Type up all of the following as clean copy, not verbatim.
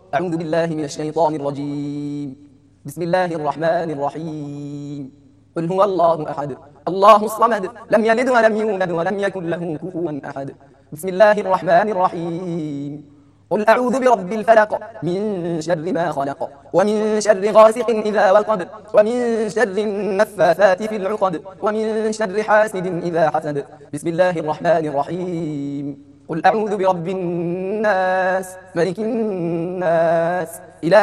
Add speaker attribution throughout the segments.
Speaker 1: أعوذ بالله من الشيطان الرجيم. بسم الله الرحمن الرحيم. قل هو الله أحد الله الصمد لم يلد ولم يولد ولم يكن له كفوا أحد. بسم الله الرحمن الرحيم. قل أعوذ برب الفلق من شر ما خلق ومن شر غاسق إذا وقب ومن شر النفاثات في العقد ومن شر حاسد إذا حسد. بسم الله الرحمن الرحيم. قل أعوذ برب الناس ملك الناس إله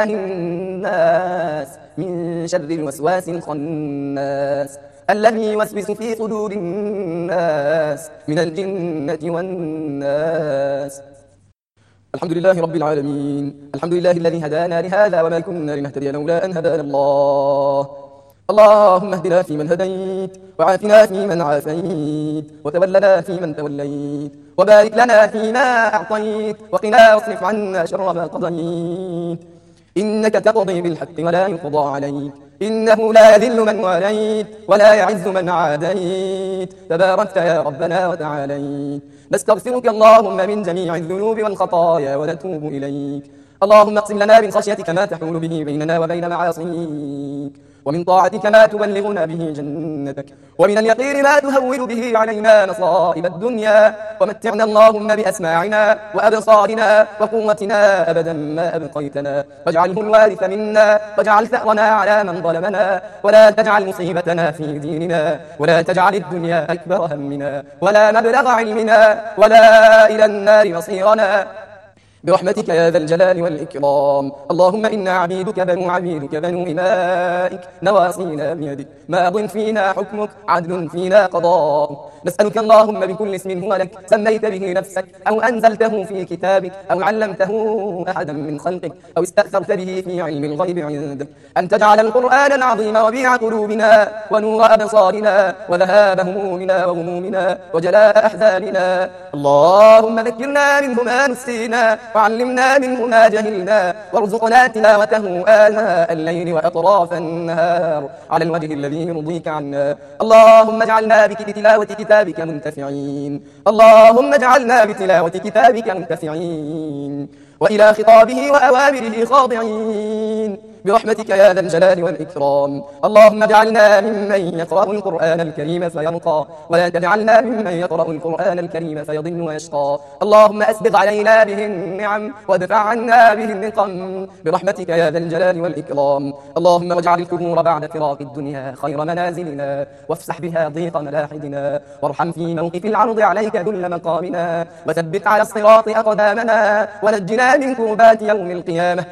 Speaker 1: الناس من شر الوسواس الخناس الذي يوسوس في صدور الناس من الجنة والناس. الحمد لله رب العالمين. الحمد لله الذي هدانا لهذا وما كنا لنهتدي لولا أن هدانا الله. اللهم اهدنا فيمن هديت وعافنا فيمن عافيت وتولنا فيمن توليت وبارك لنا فيما أعطيت وقنا واصرف عنا شر ما قضيت إنك تقضي بالحق ولا يقضى عليك إنه لا يذل من واليت ولا يعز من عاديت تباركت يا ربنا وتعاليت. نستغفرك اللهم من جميع الذنوب والخطايا ونتوب إليك. اللهم اقسم لنا من خشيتك ما تحول به بيننا وبين معاصيك ومن طاعتك ما تبلغنا به جنتك ومن اليقين ما تهون به علينا مصائب الدنيا ومتعنا اللهم بأسماعنا وأبصارنا وقوتنا أبدا ما أبقيتنا واجعله الوارث منا واجعل ثأرنا على من ظلمنا ولا تجعل مصيبتنا في ديننا ولا تجعل الدنيا أكبر همنا ولا مبلغ علمنا ولا إلى النار مصيرنا برحمتك يا ذا الجلال والإكرام. اللهم إنا عبيدك بنو إمائك نواصينا بيدك ماض فينا حكمك عدل فينا قضاءك. نسألك اللهم بكل اسم هو لك سميت به نفسك أو أنزلته في كتابك أو علمته أحدا من خلقك أو استأثرت به في علم الغيب عندك أن تجعل القرآن العظيم ربيع قلوبنا ونور أبصارنا وذهاب همومنا وغمومنا وجلاء أحزاننا. اللهم ذكرنا منه ما نسينا وعلمنا منه ما جهلنا وارزقنا تلاوته آناء الليل وأطراف النهار على الوجه الذي يرضيك عنا. اللهم اجعلنا بتلاوة كتابك منتفعين. اللهم اجعلنا بتلاوة كتابك منتفعين وإلى خطابه وأوامره خاضعين برحمتك يا ذا الجلال والإكرام. اللهم اجعلنا ممن يقرأ القرآن الكريم فيرقى ولا تجعلنا ممن يقرأ القرآن الكريم فيضل ويشقى. اللهم أسبغ علينا به النعم وادفع عنا به النقم برحمتك يا ذا الجلال والإكرام. اللهم واجعل القبور بعد فراق الدنيا خير منازلنا وافسح بها ضيق ملاحدنا وارحم في موقف العرض عليك ذل مقامنا وثبت على الصراط أقدامنا ونجنا من كربات يوم القيامة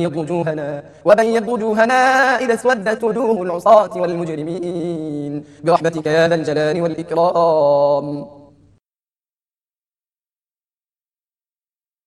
Speaker 1: وبيض وجوهنا إذا اسودت وجوه العصاة والمجرمين برحمتك يا ذا الجلال والإكرام.